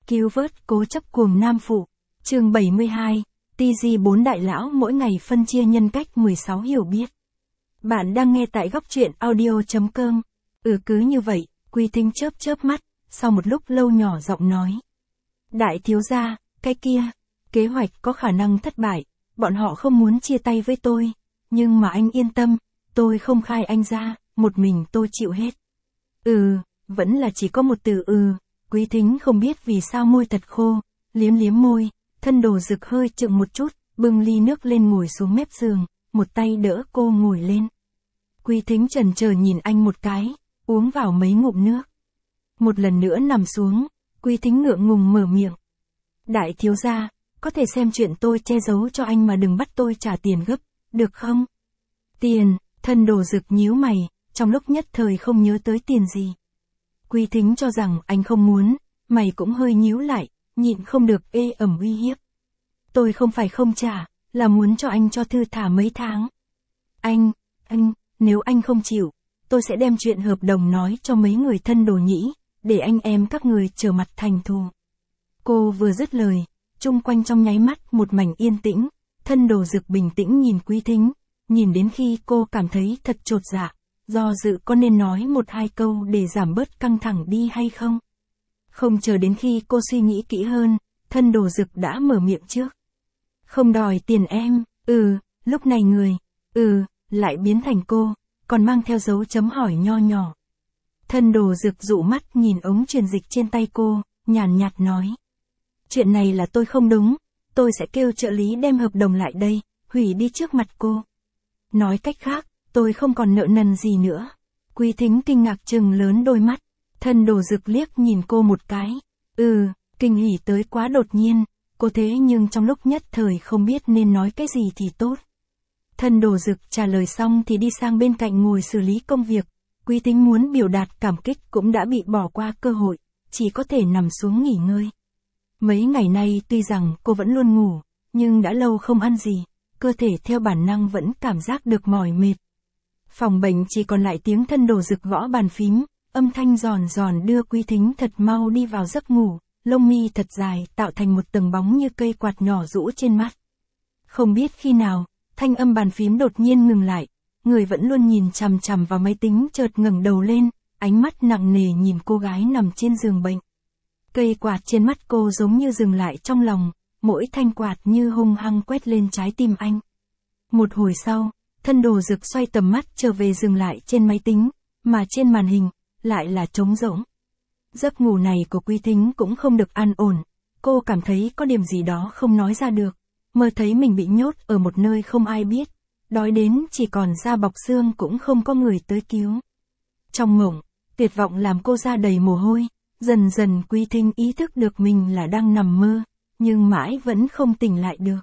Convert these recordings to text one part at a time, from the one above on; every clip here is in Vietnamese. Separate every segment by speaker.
Speaker 1: Cứu vớt cố chấp cuồng nam phụ. Chương 72. TG 4 đại lão mỗi ngày phân chia nhân cách 16 hiểu biết. Bạn đang nghe tại góc truyện audio.com. Cứ như vậy, Quy Thính chớp chớp mắt, sau một lúc lâu nhỏ giọng nói. Đại thiếu gia, cái kia, kế hoạch có khả năng thất bại, bọn họ không muốn chia tay với tôi, nhưng mà anh yên tâm, tôi không khai anh ra, một mình tôi chịu hết. Vẫn là chỉ có một từ Quý Thính không biết vì sao môi thật khô, liếm liếm môi, thân Đồ Dực hơi chựng một chút, bưng ly nước lên ngồi xuống mép giường, một tay đỡ cô ngồi lên. Quý Thính chần chờ nhìn anh một cái, uống vào mấy ngụm nước. Một lần nữa nằm xuống, Quý Thính ngượng ngùng mở miệng. Đại thiếu gia, có thể xem chuyện tôi che giấu cho anh mà đừng bắt tôi trả tiền gấp, được không? Tiền, thân Đồ Dực nhíu mày, trong lúc nhất thời không nhớ tới tiền gì. Quý Thính cho rằng anh không muốn, mày cũng hơi nhíu lại, nhịn không được ê ẩm uy hiếp. Tôi không phải không trả, là muốn cho anh cho thư thả mấy tháng. Anh, nếu anh không chịu, tôi sẽ đem chuyện hợp đồng nói cho mấy người thân Đồ Nhĩ, để anh em các người trở mặt thành thù. Cô vừa dứt lời, chung quanh trong nháy mắt một mảnh yên tĩnh, thân Đồ Dực bình tĩnh nhìn Quý Thính, nhìn đến khi cô cảm thấy thật chột dạ, do dự có nên nói một hai câu để giảm bớt căng thẳng đi hay không. Không chờ đến khi cô suy nghĩ kỹ hơn, thân Đồ Dực đã mở miệng trước. Không đòi tiền em, lúc này người, lại biến thành cô, còn mang theo dấu chấm hỏi nho nhỏ. Thân Đồ Dực dụ mắt nhìn ống truyền dịch trên tay cô, nhàn nhạt nói. Chuyện này là tôi không đúng, tôi sẽ kêu trợ lý đem hợp đồng lại đây, hủy đi trước mặt cô. Nói cách khác, tôi không còn nợ nần gì nữa. Quý Thính kinh ngạc trừng lớn đôi mắt, thân Đồ Dực liếc nhìn cô một cái. Kinh hỉ tới quá đột nhiên, cô thế nhưng trong lúc nhất thời không biết nên nói cái gì thì tốt. Thân Đồ Dực trả lời xong thì đi sang bên cạnh ngồi xử lý công việc. Quý Thính muốn biểu đạt cảm kích cũng đã bị bỏ qua cơ hội, chỉ có thể nằm xuống nghỉ ngơi. Mấy ngày nay tuy rằng cô vẫn luôn ngủ, nhưng đã lâu không ăn gì, cơ thể theo bản năng vẫn cảm giác được mỏi mệt. Phòng bệnh chỉ còn lại tiếng thân Đồ Dực gõ bàn phím, âm thanh giòn giòn đưa Quý Thính thật mau đi vào giấc ngủ, lông mi thật dài tạo thành một tầng bóng như cây quạt nhỏ rũ trên mắt. Không biết khi nào, thanh âm bàn phím đột nhiên ngừng lại, người vẫn luôn nhìn chằm chằm vào máy tính chợt ngẩng đầu lên, ánh mắt nặng nề nhìn cô gái nằm trên giường bệnh. Cây quạt trên mắt cô giống như dừng lại trong lòng, mỗi thanh quạt như hung hăng quét lên trái tim anh. Một hồi sau, thân Đồ Dực xoay tầm mắt trở về dừng lại trên máy tính, mà trên màn hình, lại là trống rỗng. Giấc ngủ này của Quý Thính cũng không được an ổn, cô cảm thấy có điểm gì đó không nói ra được, mơ thấy mình bị nhốt ở một nơi không ai biết, đói đến chỉ còn da bọc xương cũng không có người tới cứu. Trong mộng, tuyệt vọng làm cô ra đầy mồ hôi, dần dần Quý Thính ý thức được mình là đang nằm mơ, nhưng mãi vẫn không tỉnh lại được.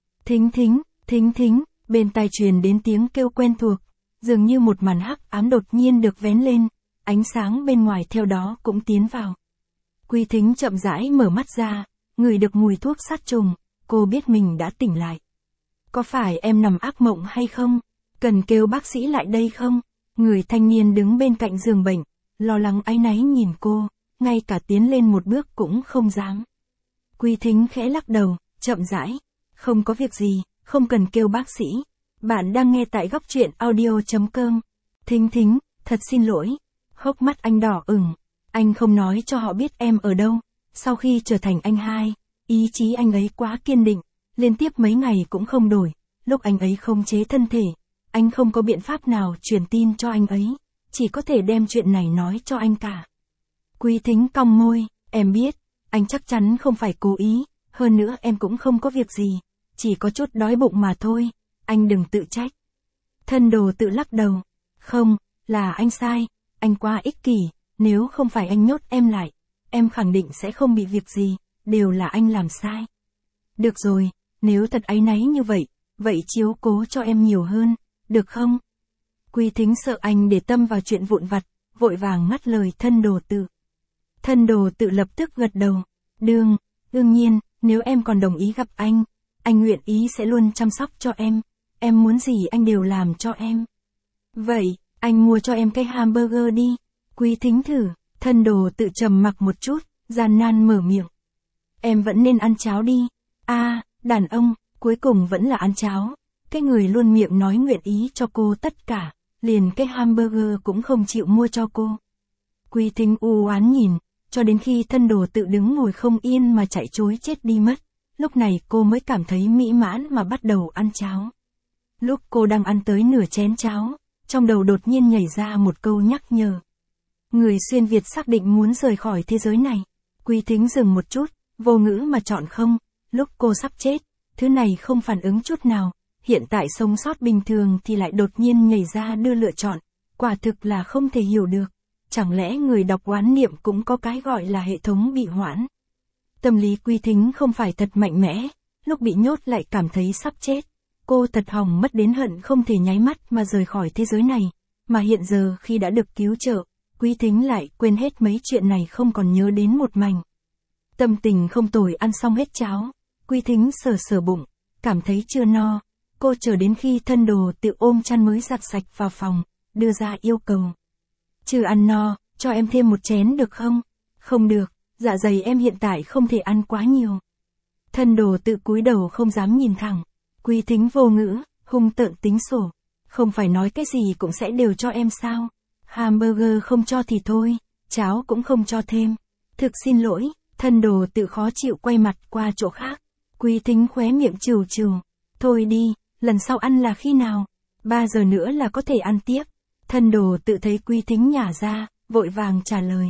Speaker 1: Thính, bên tai truyền đến tiếng kêu quen thuộc, dường như một màn hắc ám đột nhiên được vén lên, ánh sáng bên ngoài theo đó cũng tiến vào. Quý Thính chậm rãi mở mắt ra, ngửi được mùi thuốc sát trùng, cô biết mình đã tỉnh lại. Có phải em nằm ác mộng hay không? Cần kêu bác sĩ lại đây không? Người thanh niên đứng bên cạnh giường bệnh, lo lắng áy náy nhìn cô, ngay cả tiến lên một bước cũng không dám. Quý Thính khẽ lắc đầu, chậm rãi. Không có việc gì, không cần kêu bác sĩ. Bạn đang nghe tại góc truyện audio.com. Thính, thật xin lỗi. Hốc mắt anh đỏ ửng. Anh không nói cho họ biết em ở đâu. Sau khi trở thành anh hai, ý chí anh ấy quá kiên định, liên tiếp mấy ngày cũng không đổi. Lúc anh ấy không chế thân thể, anh không có biện pháp nào truyền tin cho anh ấy, chỉ có thể đem chuyện này nói cho anh cả. Quý Thính cong môi, em biết, anh chắc chắn không phải cố ý, hơn nữa em cũng không có việc gì, chỉ có chút đói bụng mà thôi, anh đừng tự trách. Thân Đồ tự lắc đầu, không, là anh sai, anh quá ích kỷ, nếu không phải anh nhốt em lại, em khẳng định sẽ không bị việc gì, đều là anh làm sai. Được rồi, nếu thật áy náy như vậy, vậy chiếu cố cho em nhiều hơn, được không? Quý Thính sợ anh để tâm vào chuyện vụn vặt, vội vàng ngắt lời thân Đồ tự. Thân Đồ tự lập tức gật đầu, đương nhiên, nếu em còn đồng ý gặp anh nguyện ý sẽ luôn chăm sóc cho em muốn gì anh đều làm cho em. Vậy, anh mua cho em cái hamburger đi. Quý Thính thử, thân Đồ tự trầm mặc một chút, gian nan mở miệng. em vẫn nên ăn cháo đi. Đàn ông, cuối cùng vẫn là ăn cháo. Cái người luôn miệng nói nguyện ý cho cô tất cả, liền cái hamburger cũng không chịu mua cho cô. Quý Thính u oán nhìn, cho đến khi thân đồ tự đứng ngồi không yên mà chạy trối chết đi mất. Lúc này cô mới cảm thấy mỹ mãn mà bắt đầu ăn cháo. Lúc cô đang ăn tới nửa chén cháo, trong đầu đột nhiên nhảy ra một câu nhắc nhở. Người xuyên Việt xác định muốn rời khỏi thế giới này. Quý Thính dừng một chút, vô ngữ mà chọn không. Lúc cô sắp chết, thứ này không phản ứng chút nào. Hiện tại sống sót bình thường thì lại đột nhiên nhảy ra đưa lựa chọn. Quả thực là không thể hiểu được. Chẳng lẽ người đọc oán niệm cũng có cái gọi là hệ thống bị hoãn? Tâm lý Quý Thính không phải thật mạnh mẽ, lúc bị nhốt lại cảm thấy sắp chết. Cô thật hỏng mất đến hận không thể nháy mắt mà rời khỏi thế giới này. Mà hiện giờ khi đã được cứu trợ, Quý Thính lại quên hết mấy chuyện này không còn nhớ đến một mảnh. Tâm tình không tồi ăn xong hết cháo, Quý Thính sờ sờ bụng, cảm thấy chưa no. Cô chờ đến khi thân đồ tự ôm chăn mới giặt sạch vào phòng, đưa ra yêu cầu. Chưa ăn no, cho em thêm một chén được không? Không được, dạ dày em hiện tại không thể ăn quá nhiều. Thân đồ tự cúi đầu không dám nhìn thẳng. Quý Thính vô ngữ, hung tợn tính sổ. Không phải nói cái gì cũng sẽ đều cho em sao? Hamburger không cho thì thôi, cháo cũng không cho thêm. Thực xin lỗi, thân đồ tự khó chịu quay mặt qua chỗ khác. Quý Thính khóe miệng trừ trừ. Thôi đi, lần sau ăn là khi nào? 3 giờ nữa là có thể ăn tiếp. Thân đồ tự thấy Quý Thính nhả ra, vội vàng trả lời.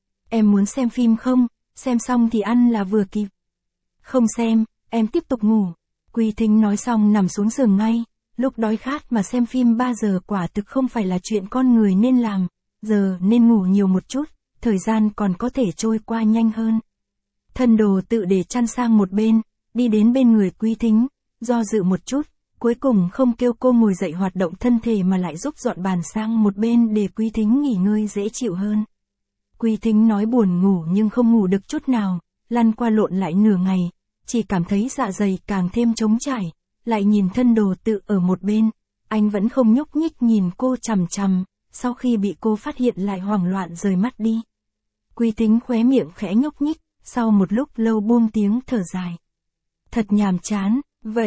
Speaker 1: Em muốn xem phim không? Xem xong thì ăn là vừa kịp. Không xem, em tiếp tục ngủ. Quý Thính nói xong nằm xuống giường ngay. Lúc đói khát mà xem phim 3 giờ quả thực không phải là chuyện con người nên làm. Giờ nên ngủ nhiều một chút, thời gian còn có thể trôi qua nhanh hơn. Thân đồ tự để chăn sang một bên, đi đến bên người Quý Thính, do dự một chút, cuối cùng không kêu cô ngồi dậy hoạt động thân thể mà lại giúp dọn bàn sang một bên để Quý Thính nghỉ ngơi dễ chịu hơn. Quý Thính nói buồn ngủ nhưng không ngủ được chút nào, lăn qua lộn lại nửa ngày, chỉ cảm thấy dạ dày càng thêm trống trải, lại nhìn thân đồ tự ở một bên, anh vẫn không nhúc nhích nhìn cô chằm chằm, sau khi bị cô phát hiện lại hoảng loạn rời mắt đi. Quý Thính khóe miệng khẽ nhúc nhích, sau một lúc lâu buông tiếng thở dài. Thật nhàm chán,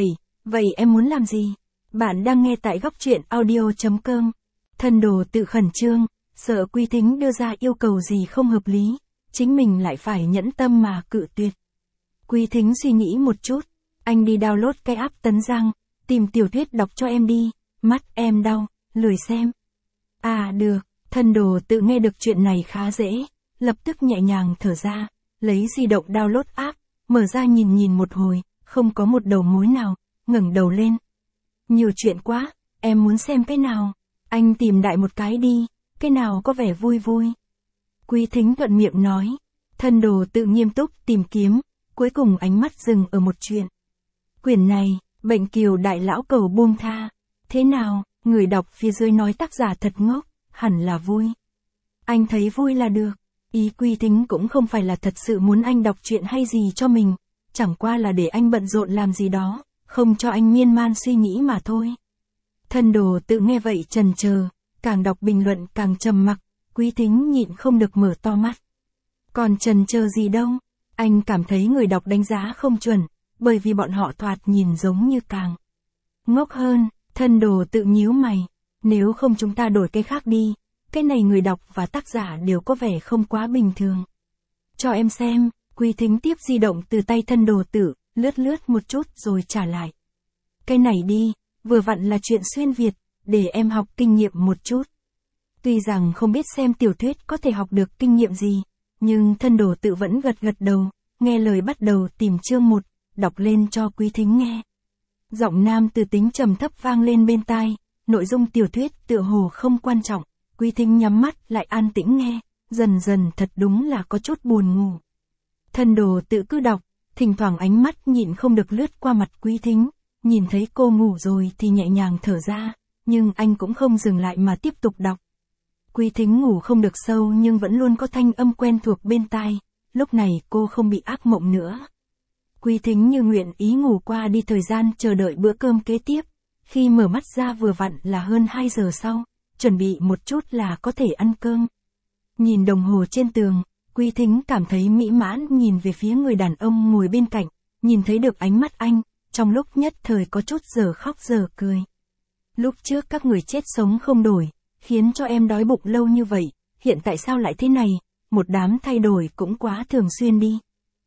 Speaker 1: vậy em muốn làm gì? Bạn đang nghe tại góc truyện audio.com. Thân đồ tự khẩn trương, sợ Quý Thính đưa ra yêu cầu gì không hợp lý, chính mình lại phải nhẫn tâm mà cự tuyệt. Quý Thính suy nghĩ một chút, anh đi download cái app Tấn Giang, tìm tiểu thuyết đọc cho em đi, mắt em đau, lười xem. Được, thân đồ tự nghe được chuyện này khá dễ, lập tức nhẹ nhàng thở ra, lấy di động download app, mở ra nhìn một hồi, không có một đầu mối nào, ngẩng đầu lên. Nhiều chuyện quá, em muốn xem cái nào? Anh tìm đại một cái đi, cái nào có vẻ vui vui. Quý Thính thuận miệng nói, thân đồ tự nghiêm túc tìm kiếm, cuối cùng ánh mắt dừng ở một chuyện. Quyển này, Bệnh Kiều Đại Lão cầu buông tha. Thế nào, người đọc phía dưới nói tác giả thật ngốc, hẳn là vui. Anh thấy vui là được. Ý Quý Thính cũng không phải là thật sự muốn anh đọc chuyện hay gì cho mình, chẳng qua là để anh bận rộn làm gì đó, không cho anh miên man suy nghĩ mà thôi. Thân đồ tự nghe vậy chần chờ, càng đọc bình luận càng trầm mặc, Quý Thính nhịn không được mở to mắt. Còn chần chờ gì đâu, anh cảm thấy người đọc đánh giá không chuẩn, bởi vì bọn họ thoạt nhìn giống như càng ngốc hơn. Thân đồ tự nhíu mày, nếu không chúng ta đổi cái khác đi, cái này người đọc và tác giả đều có vẻ không quá bình thường. Cho em xem. Quý Thính tiếp di động từ tay thân đồ tự, lướt một chút rồi trả lại. Cái này đi, vừa vặn là chuyện xuyên Việt, để em học kinh nghiệm một chút. Tuy rằng không biết xem tiểu thuyết có thể học được kinh nghiệm gì, nhưng thân đồ tự vẫn gật đầu, nghe lời bắt đầu tìm chương 1, đọc lên cho Quý Thính nghe. Giọng nam từ tính trầm thấp vang lên bên tai, nội dung tiểu thuyết tựa hồ không quan trọng, Quý Thính nhắm mắt lại an tĩnh nghe, dần thật đúng là có chút buồn ngủ. Thân đồ tự cứ đọc, thỉnh thoảng ánh mắt nhịn không được lướt qua mặt Quý Thính, nhìn thấy cô ngủ rồi thì nhẹ nhàng thở ra, nhưng anh cũng không dừng lại mà tiếp tục đọc. Quý Thính ngủ không được sâu nhưng vẫn luôn có thanh âm quen thuộc bên tai, lúc này cô không bị ác mộng nữa. Quý Thính như nguyện ý ngủ qua đi thời gian chờ đợi bữa cơm kế tiếp, khi mở mắt ra vừa vặn là hơn 2 giờ sau, chuẩn bị một chút là có thể ăn cơm. Nhìn đồng hồ trên tường, Quý Thính cảm thấy mỹ mãn nhìn về phía người đàn ông ngồi bên cạnh, nhìn thấy được ánh mắt anh, trong lúc nhất thời có chút giờ khóc giờ cười. Lúc trước các người chết sống không đổi, khiến cho em đói bụng lâu như vậy, hiện tại sao lại thế này, một đám thay đổi cũng quá thường xuyên đi.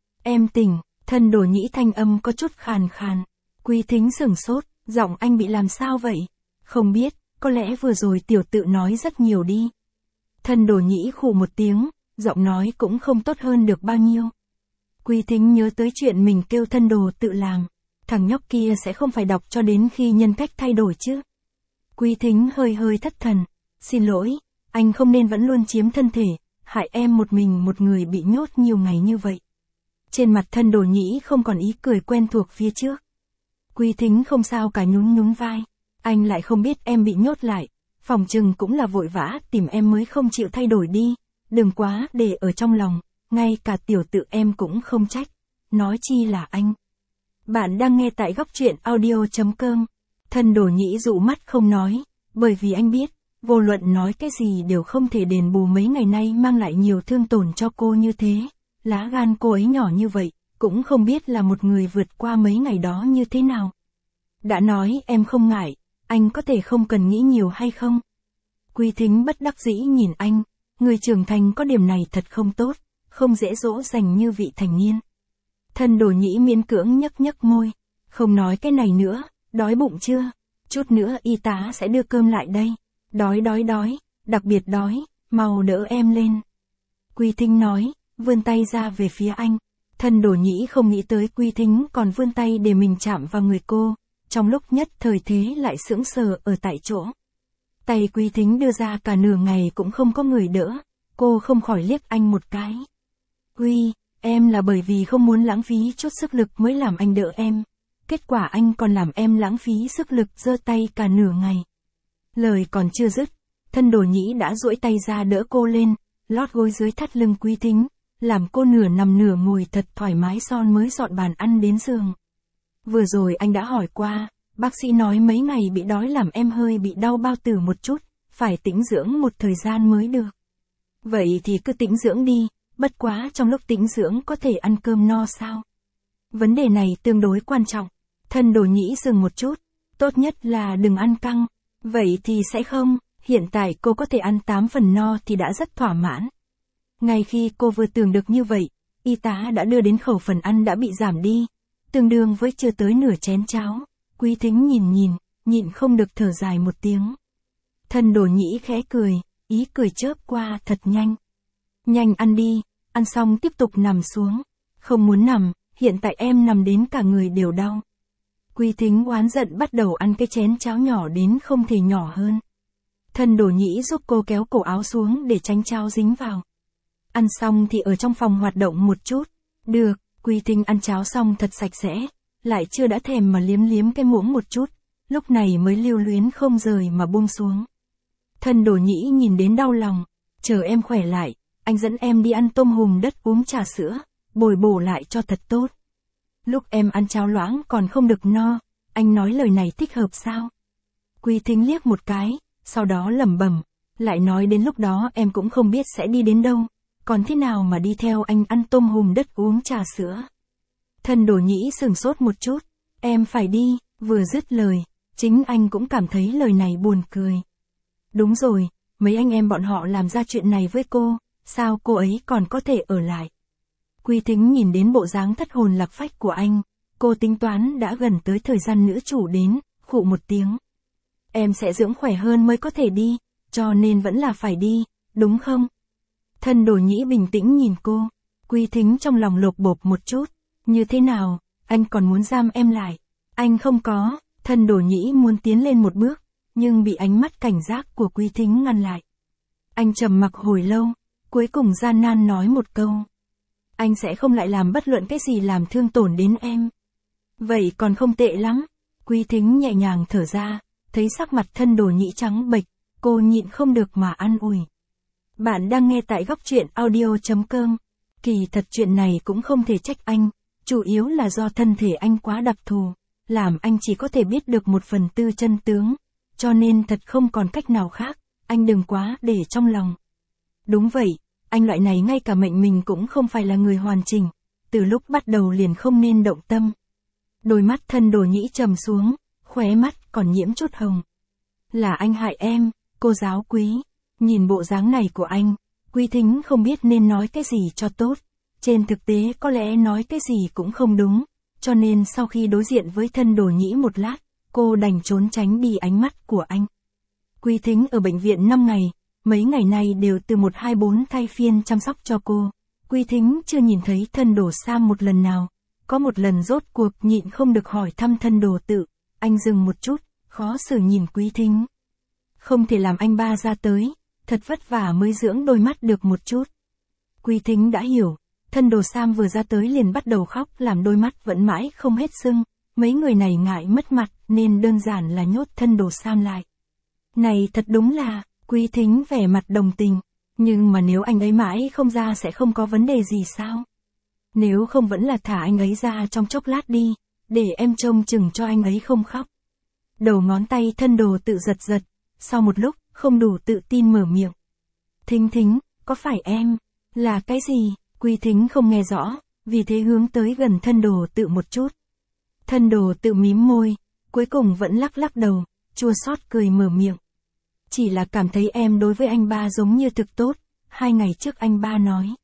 Speaker 1: Em tỉnh, Thân Đồ Nhĩ thanh âm có chút khàn khàn. Quý Thính sửng sốt, giọng anh bị làm sao vậy? Không biết, có lẽ vừa rồi tiểu tự nói rất nhiều đi. Thân Đồ Nhĩ khụ một tiếng, giọng nói cũng không tốt hơn được bao nhiêu. Quý Thính nhớ tới chuyện mình kêu Thân Đồ tự làm. Thằng nhóc kia sẽ không phải đọc cho đến khi nhân cách thay đổi chứ. Quý Thính hơi hơi thất thần. Xin lỗi, anh không nên vẫn luôn chiếm thân thể, hại em một mình một người bị nhốt nhiều ngày như vậy. Trên mặt Thân Đồ Nhĩ không còn ý cười quen thuộc phía trước. Quý Thính không sao cả nhún nhún vai. Anh lại không biết em bị nhốt lại. Phòng chừng cũng là vội vã tìm em mới không chịu thay đổi đi. Đừng quá để ở trong lòng, ngay cả tiểu tự em cũng không trách. Nói chi là anh. Bạn đang nghe tại góc truyện audio.com. Thân Đồ Nhĩ dụ mắt không nói, bởi vì anh biết, vô luận nói cái gì đều không thể đền bù mấy ngày nay mang lại nhiều thương tổn cho cô như thế. Lá gan cô ấy nhỏ như vậy, cũng không biết là một người vượt qua mấy ngày đó như thế nào. Đã nói em không ngại, anh có thể không cần nghĩ nhiều hay không? Quý Thính bất đắc dĩ nhìn anh, người trưởng thành có điểm này thật không tốt, không dễ dỗ dành như vị thành niên. Thân Đồ Nhĩ miễn cưỡng nhấc nhấc môi, không nói cái này nữa, đói bụng chưa? Chút nữa y tá sẽ đưa cơm lại đây. Đói, đặc biệt đói, mau đỡ em lên. Quý Thính nói, vươn tay ra về phía anh. Thân Đồ Nhĩ không nghĩ tới Quý Thính còn vươn tay để mình chạm vào người cô, trong lúc nhất thời thế lại sững sờ ở tại chỗ. Tay Quý Thính đưa ra cả nửa ngày cũng không có người đỡ, cô không khỏi liếc anh một cái. Uy, em là bởi vì không muốn lãng phí chút sức lực mới làm anh đỡ em. Kết quả anh còn làm em lãng phí sức lực giơ tay cả nửa ngày. Lời còn chưa dứt, Thân Đồ Nhĩ đã duỗi tay ra đỡ cô lên, lót gối dưới thắt lưng Quý Thính, làm cô nửa nằm nửa ngồi thật thoải mái son mới dọn bàn ăn đến giường. Vừa rồi anh đã hỏi qua, bác sĩ nói mấy ngày bị đói làm em hơi bị đau bao tử một chút, phải tĩnh dưỡng một thời gian mới được. Vậy thì cứ tĩnh dưỡng đi, bất quá trong lúc tĩnh dưỡng có thể ăn cơm no sao? Vấn đề này tương đối quan trọng. Thân Đồ Nhĩ dừng một chút, tốt nhất là đừng ăn căng. Vậy thì sẽ không, hiện tại cô có thể ăn 8 phần no thì đã rất thỏa mãn. Ngay khi cô vừa tưởng được như vậy, y tá đã đưa đến khẩu phần ăn đã bị giảm đi, tương đương với chưa tới nửa chén cháo. Quý Thính nhịn không được thở dài một tiếng. Thân Đồ Nhĩ khẽ cười, ý cười chớp qua thật nhanh. Nhanh ăn đi, ăn xong tiếp tục nằm xuống. Không muốn nằm, hiện tại em nằm đến cả người đều đau. Quý Thính oán giận bắt đầu ăn cái chén cháo nhỏ đến không thể nhỏ hơn. Thân Đồ Nhĩ giúp cô kéo cổ áo xuống để tránh cháo dính vào. Ăn xong thì ở trong phòng hoạt động một chút. Được, Quý Thính ăn cháo xong thật sạch sẽ, lại chưa đã thèm mà liếm liếm cái muỗng một chút, lúc này mới lưu luyến không rời mà buông xuống. Thân Đồ Nhĩ nhìn đến đau lòng, chờ em khỏe lại, anh dẫn em đi ăn tôm hùm đất uống trà sữa, bồi bổ lại cho thật tốt. Lúc em ăn cháo loãng còn không được no, anh nói lời này thích hợp sao? Quý Thính liếc một cái, sau đó lẩm bẩm, lại nói đến lúc đó em cũng không biết sẽ đi đến đâu, còn thế nào mà đi theo anh ăn tôm hùm đất uống trà sữa. Thân Đồ Nhĩ sửng sốt một chút, em phải đi, vừa dứt lời, chính anh cũng cảm thấy lời này buồn cười. Đúng rồi, mấy anh em bọn họ làm ra chuyện này với cô, sao cô ấy còn có thể ở lại? Quý Thính nhìn đến bộ dáng thất hồn lạc phách của anh, cô tính toán đã gần tới thời gian nữ chủ đến, khụ một tiếng. Em sẽ dưỡng khỏe hơn mới có thể đi, cho nên vẫn là phải đi, đúng không? Thân Đồ Nhĩ bình tĩnh nhìn cô, Quý Thính trong lòng lột bột một chút, như thế nào, anh còn muốn giam em lại? Anh không có, Thân Đồ Nhĩ muốn tiến lên một bước, nhưng bị ánh mắt cảnh giác của Quý Thính ngăn lại. Anh trầm mặc hồi lâu, cuối cùng gian nan nói một câu. Anh sẽ không lại làm bất luận cái gì làm thương tổn đến em. Vậy còn không tệ lắm. Quý Thính nhẹ nhàng thở ra, thấy sắc mặt Thân Đồ Nhĩ trắng bệch, cô nhịn không được mà an ủi. Bạn đang nghe tại góc truyện audio.com. Kỳ thật chuyện này cũng không thể trách anh, chủ yếu là do thân thể anh quá đặc thù, làm anh chỉ có thể biết được 1/4 chân tướng, cho nên thật không còn cách nào khác, anh đừng quá để trong lòng. Đúng vậy, anh loại này ngay cả mệnh mình cũng không phải là người hoàn chỉnh, từ lúc bắt đầu liền không nên động tâm. Đôi mắt thân Đồ Nhĩ trầm xuống, khóe mắt còn nhiễm chút hồng. Là anh hại em, cô giáo Quý. Nhìn bộ dáng này của anh, Quý Thính không biết nên nói cái gì cho tốt. Trên thực tế có lẽ nói cái gì cũng không đúng, cho nên sau khi đối diện với thân Đồ Nhĩ một lát, cô đành trốn tránh đi ánh mắt của anh. Quý Thính ở bệnh viện 5 ngày, mấy ngày này đều từ 124 thay phiên chăm sóc cho cô. Quý Thính chưa nhìn thấy thân Đồ Sam một lần nào. Có một lần rốt cuộc nhịn không được hỏi thăm thân Đồ Tự. Anh dừng một chút, khó xử nhìn Quý Thính. Không thể làm anh ba ra tới, thật vất vả mới dưỡng đôi mắt được một chút. Quý Thính đã hiểu, thân Đồ Sam vừa ra tới liền bắt đầu khóc làm đôi mắt vẫn mãi không hết sưng. Mấy người này ngại mất mặt nên đơn giản là nhốt thân Đồ Sam lại. Này thật đúng là, Quý Thính vẻ mặt đồng tình. Nhưng mà nếu anh ấy mãi không ra sẽ không có vấn đề gì sao? Nếu không vẫn là thả anh ấy ra trong chốc lát đi, để em trông chừng cho anh ấy không khóc. Đầu ngón tay thân Đồ Tự giật giật, sau một lúc, không đủ tự tin mở miệng. Thính Thính, có phải em? Là cái gì? Quý Thính không nghe rõ, vì thế hướng tới gần thân Đồ Tự một chút. Thân Đồ Tự mím môi, cuối cùng vẫn lắc lắc đầu, chua xót cười mở miệng. Chỉ là cảm thấy em đối với anh ba giống như thực tốt, 2 ngày trước anh ba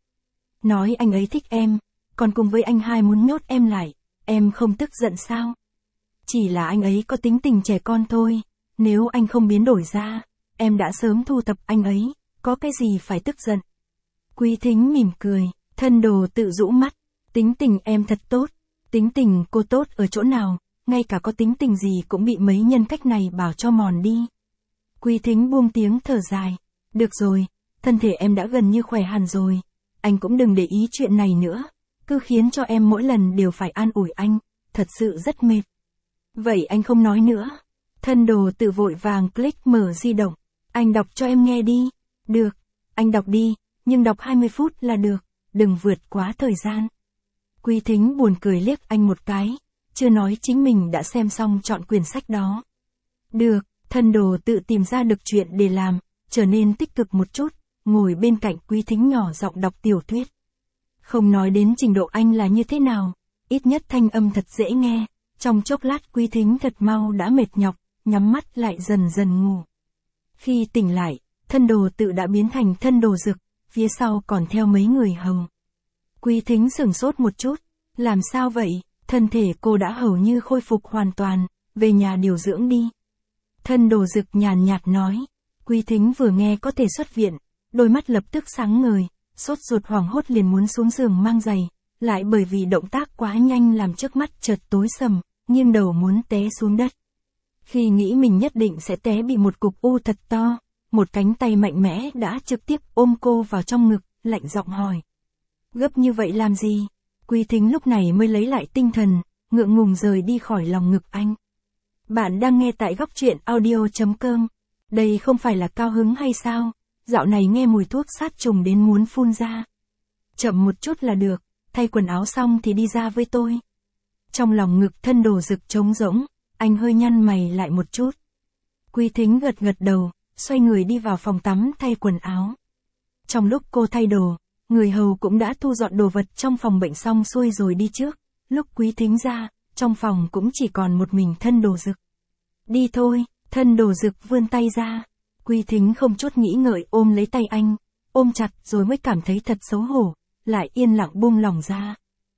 Speaker 1: nói anh ấy thích em, còn cùng với anh hai muốn nhốt em lại, em không tức giận sao? Chỉ là anh ấy có tính tình trẻ con thôi, nếu anh không biến đổi ra, em đã sớm thu thập anh ấy, có cái gì phải tức giận? Quý Thính mỉm cười, thân Đồ Tự rũ mắt, tính tình em thật tốt, tính tình cô tốt ở chỗ nào, ngay cả có tính tình gì cũng bị mấy nhân cách này bảo cho mòn đi. Quý Thính buông tiếng thở dài, được rồi, thân thể em đã gần như khỏe hẳn rồi, anh cũng đừng để ý chuyện này nữa, cứ khiến cho em mỗi lần đều phải an ủi anh, thật sự rất mệt. Vậy anh không nói nữa. Thân Đồ Tự vội vàng click mở di động, anh đọc cho em nghe đi. Được, anh đọc đi, nhưng đọc 20 phút là được, đừng vượt quá thời gian. Quý Thính buồn cười liếc anh một cái, chưa nói chính mình đã xem xong chọn quyển sách đó. Được, thân Đồ Tự tìm ra được chuyện để làm, trở nên tích cực một chút, ngồi bên cạnh Quý Thính nhỏ giọng đọc tiểu thuyết. Không nói đến trình độ anh là như thế nào, ít nhất thanh âm thật dễ nghe, trong chốc lát Quý Thính thật mau đã mệt nhọc, nhắm mắt lại dần dần ngủ. Khi tỉnh lại, thân Đồ Tự đã biến thành thân Đồ Dực, phía sau còn theo mấy người hầu. Quý Thính sửng sốt một chút, làm sao vậy, thân thể cô đã hầu như khôi phục hoàn toàn, về nhà điều dưỡng đi. Thân Đồ Dực nhàn nhạt nói, Quý Thính vừa nghe có thể xuất viện, đôi mắt lập tức sáng ngời, sốt ruột hoảng hốt liền muốn xuống giường mang giày, lại bởi vì động tác quá nhanh làm trước mắt chợt tối sầm, nghiêng đầu muốn té xuống đất. Khi nghĩ mình nhất định sẽ té bị một cục u thật to, một cánh tay mạnh mẽ đã trực tiếp ôm cô vào trong ngực, lạnh giọng hỏi. Gấp như vậy làm gì? Quý Thính lúc này mới lấy lại tinh thần, ngượng ngùng rời đi khỏi lòng ngực anh. Bạn đang nghe tại góc truyện audio.com. Đây không phải là cao hứng hay sao? Dạo này nghe mùi thuốc sát trùng đến muốn phun ra. Chậm một chút là được, thay quần áo xong thì đi ra với tôi. Trong lòng ngực thân Đồ Dực trống rỗng, anh hơi nhăn mày lại một chút. Quý Thính gật gật đầu, xoay người đi vào phòng tắm thay quần áo. Trong lúc cô thay đồ, người hầu cũng đã thu dọn đồ vật trong phòng bệnh xong xuôi rồi đi trước. Lúc Quý Thính ra, trong phòng cũng chỉ còn một mình thân Đồ Dực. Đi thôi, thân Đồ Dực vươn tay ra. Quý Thính không chút nghĩ ngợi ôm lấy tay anh, ôm chặt rồi mới cảm thấy thật xấu hổ, lại yên lặng buông lỏng ra.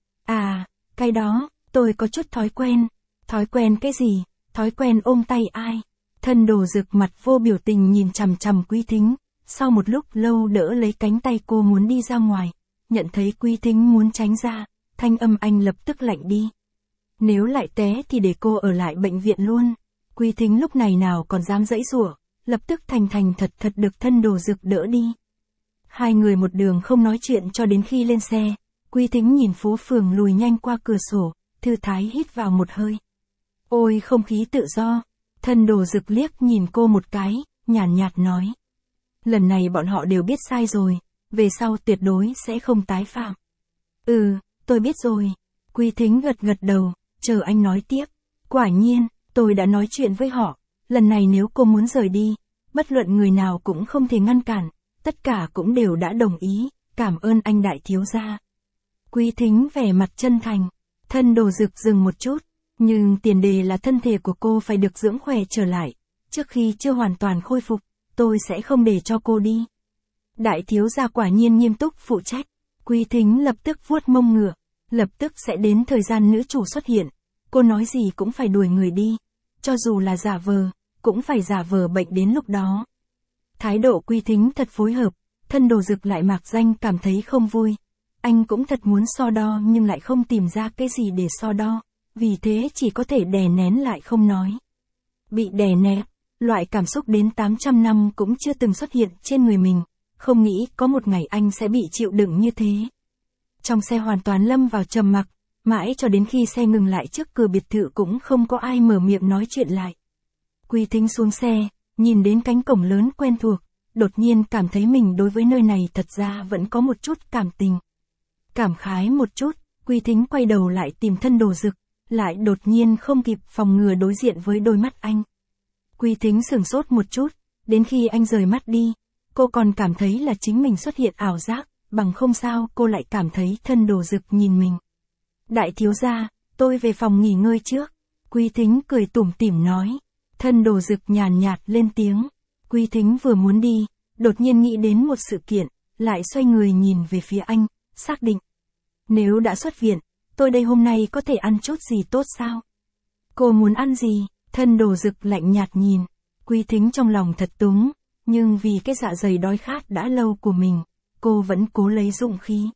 Speaker 1: À, cái đó, tôi có chút thói quen. Thói quen cái gì? Thói quen ôm tay ai? Thân Đồ Dực mặt vô biểu tình nhìn chằm chằm Quý Thính, sau một lúc lâu đỡ lấy cánh tay cô muốn đi ra ngoài, nhận thấy Quý Thính muốn tránh ra, thanh âm anh lập tức lạnh đi. Nếu lại té thì để cô ở lại bệnh viện luôn. Quý Thính lúc này nào còn dám giãy giụa, lập tức thành thật được thân Đồ Dực đỡ đi. Hai người một đường không nói chuyện cho đến khi lên xe, Quý Thính nhìn phố phường lùi nhanh qua cửa sổ, thư thái hít vào một hơi. Ôi không khí tự do, thân Đồ Dực liếc nhìn cô một cái, nhàn nhạt nói. Lần này bọn họ đều biết sai rồi, về sau tuyệt đối sẽ không tái phạm. Ừ, tôi biết rồi. Quý Thính gật gật đầu, chờ anh nói tiếp. Quả nhiên, tôi đã nói chuyện với họ, lần này nếu cô muốn rời đi, bất luận người nào cũng không thể ngăn cản, tất cả cũng đều đã đồng ý, cảm ơn anh đại thiếu gia. Quý Thính vẻ mặt chân thành. Thân Đồ Dực dừng một chút, nhưng tiền đề là thân thể của cô phải được dưỡng khỏe trở lại. Trước khi chưa hoàn toàn khôi phục, tôi sẽ không để cho cô đi. Đại thiếu gia quả nhiên nghiêm túc phụ trách. Quý Thính lập tức vuốt mông ngựa. Lập tức sẽ đến thời gian nữ chủ xuất hiện. Cô nói gì cũng phải đuổi người đi. Cho dù là giả vờ, cũng phải giả vờ bệnh đến lúc đó. Thái độ Quý Thính thật phối hợp. Thân Đồ Dực lại mạc danh cảm thấy không vui. Anh cũng thật muốn so đo nhưng lại không tìm ra cái gì để so đo. Vì thế chỉ có thể đè nén lại không nói. Bị đè nén, loại cảm xúc đến 800 năm cũng chưa từng xuất hiện trên người mình. Không nghĩ có một ngày anh sẽ bị chịu đựng như thế. Trong xe hoàn toàn lâm vào trầm mặc, mãi cho đến khi xe ngừng lại trước cửa biệt thự cũng không có ai mở miệng nói chuyện lại. Quý Thính xuống xe, nhìn đến cánh cổng lớn quen thuộc, đột nhiên cảm thấy mình đối với nơi này thật ra vẫn có một chút cảm tình. Cảm khái một chút, Quý Thính quay đầu lại tìm Thân Đồ Dực, lại đột nhiên không kịp phòng ngừa đối diện với đôi mắt anh. Quý Thính sửng sốt một chút, đến khi anh rời mắt đi, cô còn cảm thấy là chính mình xuất hiện ảo giác, bằng không sao cô lại cảm thấy Thân Đồ Dực nhìn mình. Đại thiếu gia, tôi về phòng nghỉ ngơi trước. Quý Thính cười tủm tỉm nói. Thân Đồ Dực nhàn nhạt lên tiếng. Quý Thính vừa muốn đi, đột nhiên nghĩ đến một sự kiện, lại xoay người nhìn về phía anh, xác định. Nếu đã xuất viện, tôi đây hôm nay có thể ăn chút gì tốt sao? Cô muốn ăn gì? Thân Đồ Dực lạnh nhạt nhìn. Quý Thính trong lòng thật túng, nhưng vì cái dạ dày đói khát đã lâu của mình, cô vẫn cố lấy dũng khí.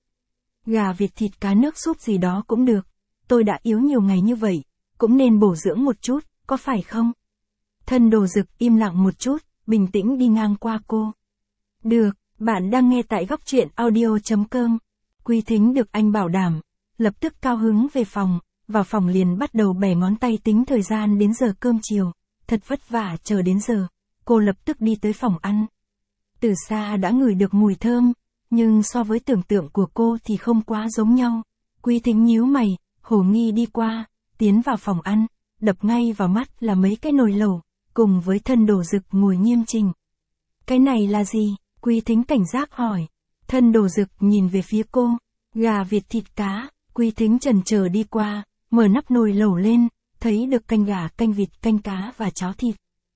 Speaker 1: Gà vịt thịt cá nước súp gì đó cũng được, tôi đã yếu nhiều ngày như vậy, cũng nên bổ dưỡng một chút, có phải không? Thân Đồ Dực im lặng một chút, bình tĩnh đi ngang qua cô. Được, bạn đang nghe tại góc truyện audio.com. Quý Thính được anh bảo đảm, lập tức cao hứng về phòng, vào phòng liền bắt đầu bẻ ngón tay tính thời gian đến giờ cơm chiều, thật vất vả chờ đến giờ, cô lập tức đi tới phòng ăn. Từ xa đã ngửi được mùi thơm, nhưng so với tưởng tượng của cô thì không quá giống nhau. Quý Thính nhíu mày, hồ nghi đi qua, tiến vào phòng ăn, đập ngay vào mắt là mấy cái nồi lẩu, cùng với Thân Đồ Dực ngồi nghiêm chỉnh. Cái này là gì? Quý Thính cảnh giác hỏi. Thân Đồ Dực nhìn về phía cô, gà vịt thịt cá. Quý Thính chần chờ đi qua, mở nắp nồi lẩu lên, thấy được canh gà, canh vịt, canh cá và cháo thịt.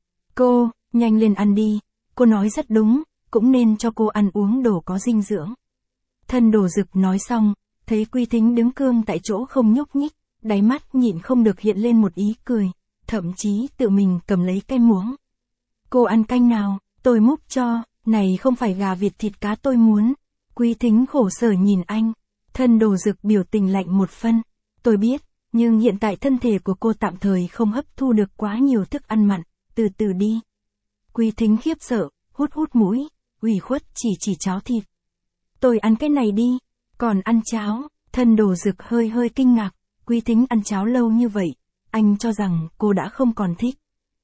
Speaker 1: Cô, nhanh lên ăn đi, cô nói rất đúng, cũng nên cho cô ăn uống đồ có dinh dưỡng. Thân Đồ Dực nói xong, thấy Quý Thính đứng cương tại chỗ không nhúc nhích, đáy mắt nhịn không được hiện lên một ý cười, thậm chí tự mình cầm lấy cái muỗng. Cô ăn canh nào, tôi múc cho, này không phải gà vịt thịt cá tôi muốn. Quý Thính khổ sở nhìn anh. Thân Đồ Dực biểu tình lạnh một phân. Tôi biết, nhưng hiện tại thân thể của cô tạm thời không hấp thu được quá nhiều thức ăn mặn, từ từ đi. Quý Thính khiếp sợ, hút mũi, ủy khuất chỉ cháo thịt. Tôi ăn cái này đi, còn ăn cháo. Thân Đồ Dực hơi kinh ngạc, Quý Thính ăn cháo lâu như vậy, anh cho rằng cô đã không còn thích.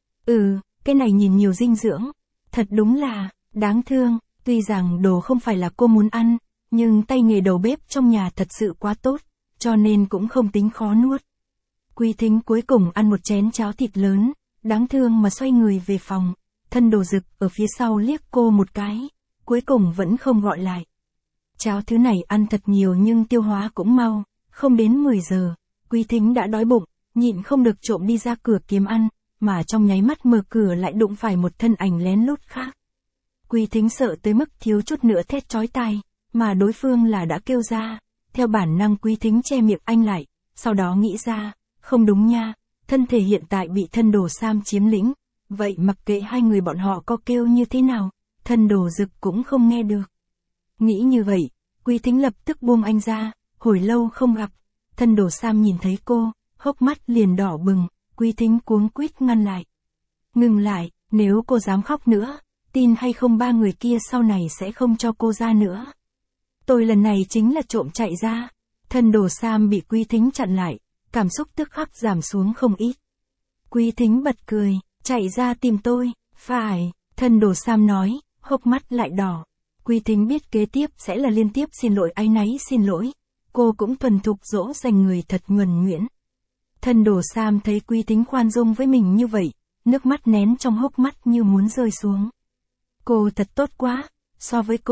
Speaker 1: Cái này nhìn nhiều dinh dưỡng, thật đúng là, đáng thương, tuy rằng đồ không phải là cô muốn ăn, nhưng tay nghề đầu bếp trong nhà thật sự quá tốt, cho nên cũng không tính khó nuốt. Quý Thính cuối cùng ăn một chén cháo thịt lớn, đáng thương mà xoay người về phòng. Thân Đồ Dực ở phía sau liếc cô một cái, cuối cùng vẫn không gọi lại. Cháo thứ này ăn thật nhiều nhưng tiêu hóa cũng mau, không đến 10 giờ, Quý Thính đã đói bụng, nhịn không được trộm đi ra cửa kiếm ăn, mà trong nháy mắt mở cửa lại đụng phải một thân ảnh lén lút khác. Quý Thính sợ tới mức thiếu chút nữa thét chói tai, mà đối phương là đã kêu ra, theo bản năng Quý Thính che miệng anh lại, sau đó nghĩ ra, không đúng nha, thân thể hiện tại bị Thân Đồ Sam chiếm lĩnh, vậy mặc kệ hai người bọn họ có kêu như thế nào, Thân Đồ Dực cũng không nghe được. Nghĩ như vậy, Quý Thính lập tức buông anh ra, hồi lâu không gặp, Thân Đồ Sam nhìn thấy cô, hốc mắt liền đỏ bừng, Quý Thính cuống quýt ngăn lại. Ngừng lại, nếu cô dám khóc nữa, tin hay không ba người kia sau này sẽ không cho cô ra nữa. Tôi lần này chính là trộm chạy ra. Thân Đồ Sam bị Quý Thính chặn lại, cảm xúc tức khắc giảm xuống không ít. Quý Thính bật cười, chạy ra tìm tôi, phải, Thân Đồ Sam nói, hốc mắt lại đỏ. Quý Thính biết kế tiếp sẽ là liên tiếp xin lỗi áy náy xin lỗi. Cô cũng thuần thục dỗ dành người thật nhuần nhuyễn. Thân Đồ Sam thấy Quý Thính khoan dung với mình như vậy, nước mắt nén trong hốc mắt như muốn rơi xuống. Cô thật tốt quá, so với cô,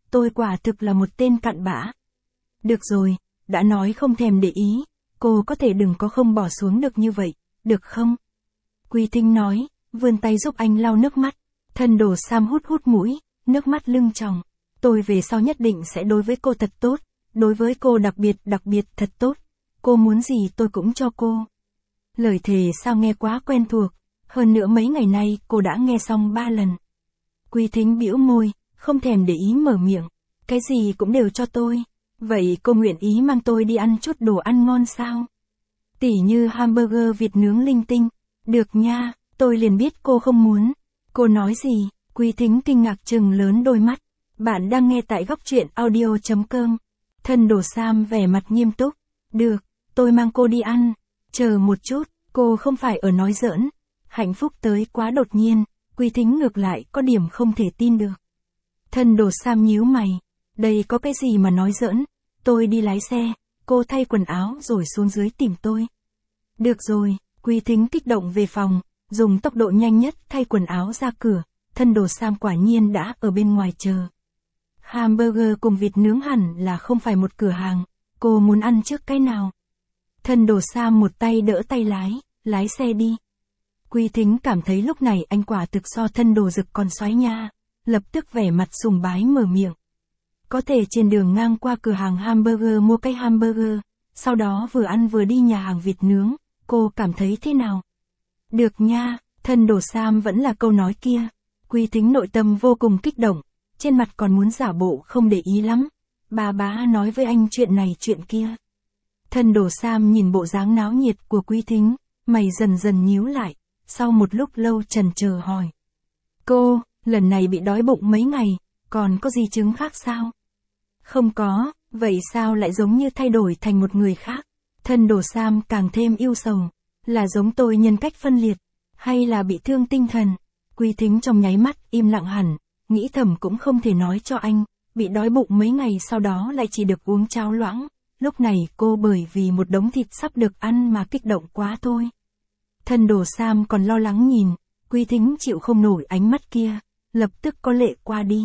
Speaker 1: tôi quả thực là một tên cặn bã. Được rồi, đã nói không thèm để ý, cô có thể đừng có không bỏ xuống được như vậy, được không? Quý Thính nói, vươn tay giúp anh lau nước mắt. Thân Đồ Sam hút hút mũi, nước mắt lưng tròng. Tôi về sau nhất định sẽ đối với cô thật tốt, đối với cô đặc biệt thật tốt. Cô muốn gì tôi cũng cho cô. Lời thề sao nghe quá quen thuộc, hơn nữa mấy ngày nay cô đã nghe xong 3 lần. Quý Thính bĩu môi, không thèm để ý mở miệng. Cái gì cũng đều cho tôi. Vậy cô nguyện ý mang tôi đi ăn chút đồ ăn ngon sao? Tỉ như hamburger vịt nướng linh tinh. Được nha, tôi liền biết cô không muốn. Cô nói gì? Quý Thính kinh ngạc trừng lớn đôi mắt. Bạn đang nghe tại góc truyện audio.com. Thân Đồ Sam vẻ mặt nghiêm túc. Được, tôi mang cô đi ăn. Chờ một chút, cô không phải ở nói giỡn. Hạnh phúc tới quá đột nhiên, Quý Thính ngược lại có điểm không thể tin được. Thân Đồ Sam nhíu mày. Đây có cái gì mà nói giỡn? Tôi đi lái xe, cô thay quần áo rồi xuống dưới tìm tôi. Được rồi, Quý Thính kích động về phòng, dùng tốc độ nhanh nhất thay quần áo ra cửa. Thân Đồ Sam quả nhiên đã ở bên ngoài chờ. Hamburger cùng vịt nướng hẳn là không phải một cửa hàng, cô muốn ăn trước cái nào? Thân Đồ Sam một tay đỡ tay lái xe đi. Quý Thính cảm thấy lúc này anh quả thực so Thân Đồ Dực còn xoái nha, lập tức vẻ mặt sùng bái mở miệng. Có thể trên đường ngang qua cửa hàng hamburger mua cái hamburger, sau đó vừa ăn vừa đi nhà hàng vịt nướng, cô cảm thấy thế nào? Được nha, Thân Đồ Sam vẫn là câu nói kia. Quý Thính nội tâm vô cùng kích động, trên mặt còn muốn giả bộ không để ý lắm. Bá nói với anh chuyện này chuyện kia. Thân Đồ Sam nhìn bộ dáng náo nhiệt của Quý Thính, mày dần dần nhíu lại, sau một lúc lâu chần chờ hỏi. Cô, lần này bị đói bụng mấy ngày, còn có di chứng khác sao? Không có, vậy sao lại giống như thay đổi thành một người khác? Thân Đồ Sam càng thêm ưu sầu, là giống tôi nhân cách phân liệt, hay là bị thương tinh thần? Quý Thính trong nháy mắt im lặng hẳn, nghĩ thầm cũng không thể nói cho anh, bị đói bụng mấy ngày sau đó lại chỉ được uống cháo loãng, lúc này cô bởi vì một đống thịt sắp được ăn mà kích động quá thôi. Thân Đồ Sam còn lo lắng nhìn, Quý Thính chịu không nổi ánh mắt kia, lập tức có lệ qua đi.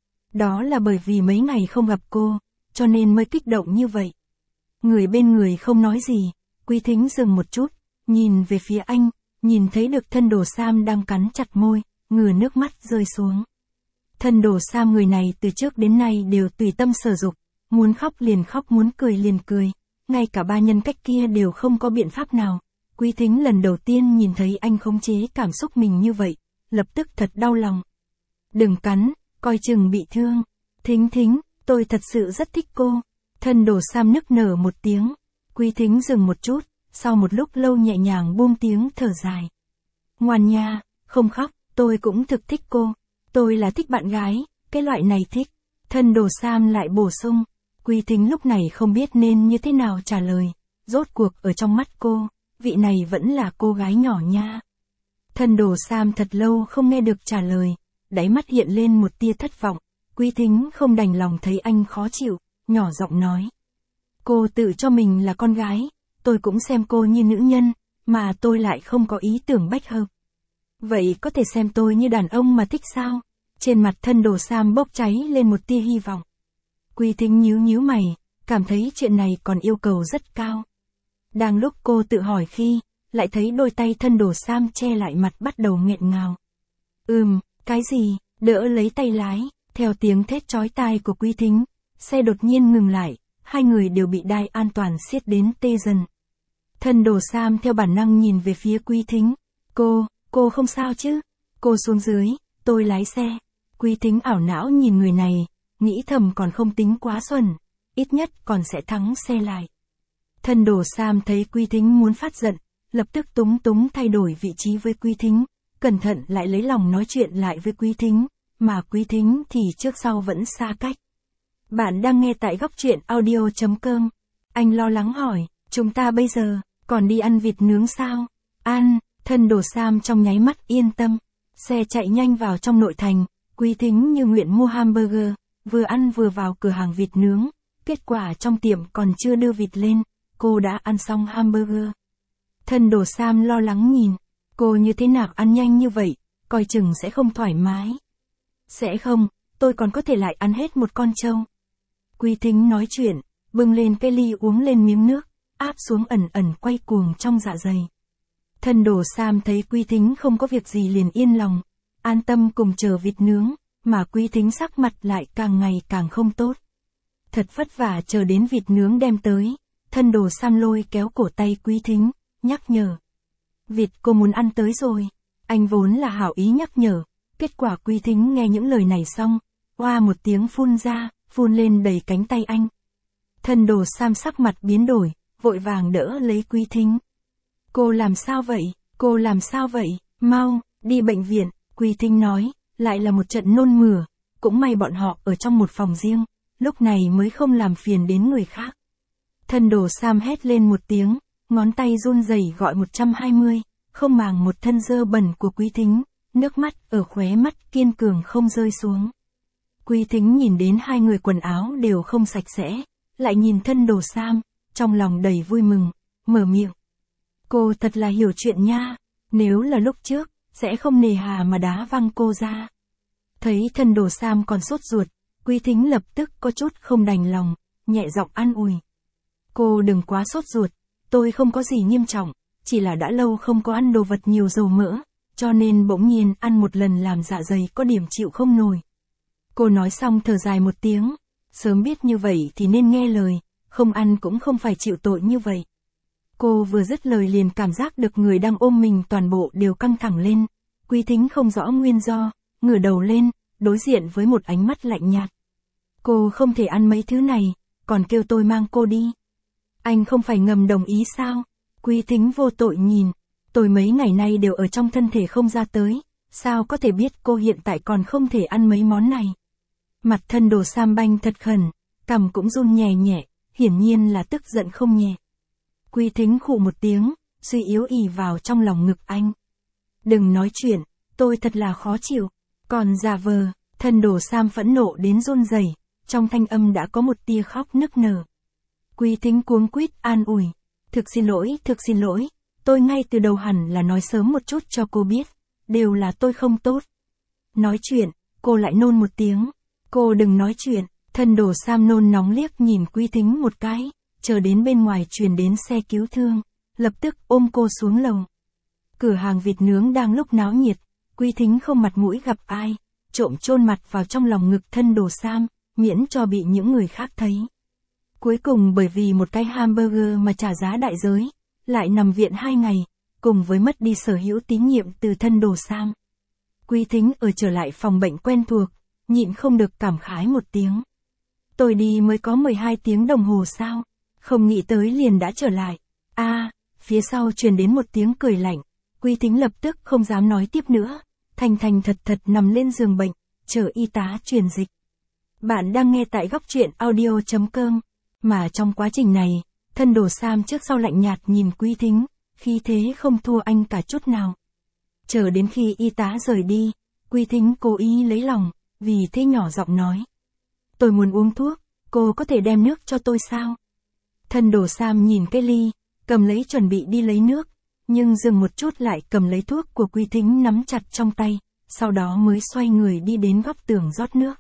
Speaker 1: Đó là bởi vì mấy ngày không gặp cô, cho nên mới kích động như vậy. Người bên người không nói gì, Quý Thính dừng một chút, nhìn về phía anh, nhìn thấy được Thân Đồ Sam đang cắn chặt môi, ngửa nước mắt rơi xuống. Thân Đồ Sam người này từ trước đến nay đều tùy tâm sở dục, muốn khóc liền khóc, muốn cười liền cười, ngay cả 3 nhân cách kia đều không có biện pháp nào. Quý Thính lần đầu tiên nhìn thấy anh khống chế cảm xúc mình như vậy, lập tức thật đau lòng. Đừng cắn, coi chừng bị thương. Thính, tôi thật sự rất thích cô. Thân Đồ Sam nức nở một tiếng. Quý Thính dừng một chút, sau một lúc lâu nhẹ nhàng buông tiếng thở dài. Ngoan nha, không khóc, tôi cũng thực thích cô. Tôi là thích bạn gái, cái loại này thích. Thân Đồ Sam lại bổ sung. Quý Thính lúc này không biết nên như thế nào trả lời. Rốt cuộc ở trong mắt cô, vị này vẫn là cô gái nhỏ nha. Thân Đồ Sam thật lâu không nghe được trả lời, đáy mắt hiện lên một tia thất vọng. Quý Thính không đành lòng thấy anh khó chịu, nhỏ giọng nói. Cô tự cho mình là con gái, tôi cũng xem cô như nữ nhân, mà tôi lại không có ý tưởng bách hợp. Vậy có thể xem tôi như đàn ông mà thích sao? Trên mặt Thân Đồ Sam bốc cháy lên một tia hy vọng. Quý Thính nhíu mày, cảm thấy chuyện này còn yêu cầu rất cao. Đang lúc cô tự hỏi khi, lại thấy đôi tay Thân Đồ Sam che lại mặt bắt đầu nghẹn ngào. Cái gì? Đỡ lấy tay lái, theo tiếng thét chói tai của Quý Thính, xe đột nhiên ngừng lại, hai người đều bị đai an toàn siết đến tê dần. Thân Đồ Sam theo bản năng nhìn về phía Quý Thính. Cô không sao chứ? Cô xuống dưới, tôi lái xe. Quý Thính ảo não nhìn người này, nghĩ thầm còn không tính quá xuẩn, ít nhất còn sẽ thắng xe lại. Thân Đồ Sam thấy Quý Thính muốn phát giận, lập tức túng thay đổi vị trí với Quý Thính, cẩn thận lại lấy lòng nói chuyện lại với Quý Thính, mà Quý Thính thì trước sau vẫn xa cách. Bạn đang nghe tại góc truyện audio.com. Anh lo lắng hỏi, chúng ta bây giờ, còn đi ăn vịt nướng sao? Ăn, Thân Đồ Sam trong nháy mắt yên tâm. Xe chạy nhanh vào trong nội thành, Quý Thính như nguyện mua hamburger, vừa ăn vừa vào cửa hàng vịt nướng. Kết quả trong tiệm còn chưa đưa vịt lên, cô đã ăn xong hamburger. Thân Đồ Sam lo lắng nhìn, cô như thế nào ăn nhanh như vậy, coi chừng sẽ không thoải mái. Sẽ không, tôi còn có thể lại ăn hết một con trâu. Quý Thính nói chuyện, bưng lên cái ly uống lên miếng nước, áp xuống ẩn ẩn quay cuồng trong dạ dày. Thân Đồ Sam thấy Quý Thính không có việc gì liền yên lòng, an tâm cùng chờ vịt nướng, mà Quý Thính sắc mặt lại càng ngày càng không tốt. Thật vất vả chờ đến vịt nướng đem tới, Thân Đồ Sam lôi kéo cổ tay Quý Thính, nhắc nhở. Vịt cô muốn ăn tới rồi. Anh vốn là hảo ý nhắc nhở, kết quả Quý Thính nghe những lời này xong, oa một tiếng phun ra, phun lên đầy cánh tay anh. Thân Đồ Sam sắc mặt biến đổi, vội vàng đỡ lấy Quý Thính. Cô làm sao vậy? Cô làm sao vậy? Mau, đi bệnh viện, Quý Thính nói, lại là một trận nôn mửa, cũng may bọn họ ở trong một phòng riêng, lúc này mới không làm phiền đến người khác. Thân Đồ Sam hét lên một tiếng, ngón tay run rẩy gọi 120, không màng một thân dơ bẩn của Quý Thính, nước mắt ở khóe mắt kiên cường không rơi xuống. Quý Thính nhìn đến hai người quần áo đều không sạch sẽ, lại nhìn Thân Đồ Sam, trong lòng đầy vui mừng, mở miệng. Cô thật là hiểu chuyện nha, nếu là lúc trước, sẽ không nề hà mà đá văng cô ra. Thấy Thân Đồ Sam còn sốt ruột, Quý Thính lập tức có chút không đành lòng, nhẹ giọng an ủi. Cô đừng quá sốt ruột, tôi không có gì nghiêm trọng, chỉ là đã lâu không có ăn đồ vật nhiều dầu mỡ, cho nên bỗng nhiên ăn một lần làm dạ dày có điểm chịu không nổi. Cô nói xong thở dài một tiếng, sớm biết như vậy thì nên nghe lời, không ăn cũng không phải chịu tội như vậy. Cô vừa dứt lời liền cảm giác được người đang ôm mình toàn bộ đều căng thẳng lên, Quý Thính không rõ nguyên do, ngửa đầu lên, đối diện với một ánh mắt lạnh nhạt. Cô không thể ăn mấy thứ này, còn kêu tôi mang cô đi. Anh không phải ngầm đồng ý sao? Quý Thính vô tội nhìn, tôi mấy ngày nay đều ở trong thân thể không ra tới, sao có thể biết cô hiện tại còn không thể ăn mấy món này. Mặt Thân Đồ Sam banh thật khẩn, cằm cũng run nhẹ nhẹ, hiển nhiên là tức giận không nhẹ. Quý Thính khụ một tiếng, suy yếu ì vào trong lòng ngực anh. Đừng nói chuyện, tôi thật là khó chịu, còn giả vờ. Thân Đồ Sam phẫn nộ đến run rẩy, trong thanh âm đã có một tia khóc nức nở. Quý Thính cuống quýt an ủi, thực xin lỗi, tôi ngay từ đầu hẳn là nói sớm một chút cho cô biết, đều là tôi không tốt. Nói chuyện, cô lại nôn một tiếng, cô đừng nói chuyện. Thân Đồ Sam nôn nóng liếc nhìn Quý Thính một cái, chờ đến bên ngoài truyền đến xe cứu thương, lập tức ôm cô xuống lầu. Cửa hàng vịt nướng đang lúc náo nhiệt, Quý Thính không mặt mũi gặp ai, trộm chôn mặt vào trong lòng ngực Thân Đồ Sam, miễn cho bị những người khác thấy. Cuối cùng bởi vì một cái hamburger mà trả giá đại giới, lại nằm viện 2 ngày, cùng với mất đi sở hữu tín nhiệm từ Thân Đồ Sam. Quý Thính ở trở lại phòng bệnh quen thuộc, nhịn không được cảm khái một tiếng. Tôi đi mới có 12 tiếng đồng hồ sao, không nghĩ tới liền đã trở lại. Phía sau truyền đến một tiếng cười lạnh, Quý Thính lập tức không dám nói tiếp nữa, thành thật nằm lên giường bệnh, chờ y tá truyền dịch. Bạn đang nghe tại góc truyện audio.com, mà trong quá trình này, Thân Đồ Sam trước sau lạnh nhạt nhìn Quý Thính, khi thế không thua anh cả chút nào. Chờ đến khi y tá rời đi, Quý Thính cố ý lấy lòng, vì thế nhỏ giọng nói. Tôi muốn uống thuốc, cô có thể đem nước cho tôi sao? Thân Đồ Sam nhìn cái ly, cầm lấy chuẩn bị đi lấy nước, nhưng dừng một chút lại cầm lấy thuốc của Quý Thính nắm chặt trong tay, sau đó mới xoay người đi đến góc tường rót nước.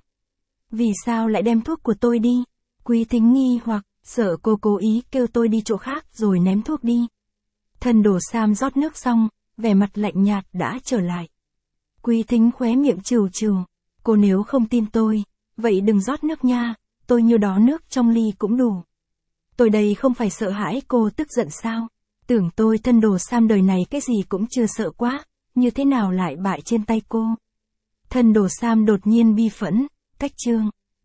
Speaker 1: Vì sao lại đem thuốc của tôi đi? Quý Thính nghi hoặc, sợ cô cố ý kêu tôi đi chỗ khác rồi ném thuốc đi. Thân Đồ Sam rót nước xong, vẻ mặt lạnh nhạt đã trở lại. Quý Thính khóe miệng trừ, cô nếu không tin tôi, vậy đừng rót nước nha, tôi nhiêu đó nước trong ly cũng đủ. Tôi đây không phải sợ hãi cô tức giận sao? Tưởng tôi Thân Đồ Sam đời này cái gì cũng chưa sợ quá, như thế nào lại bại trên tay cô? Thân Đồ Sam đột nhiên bi phẫn, cách chương.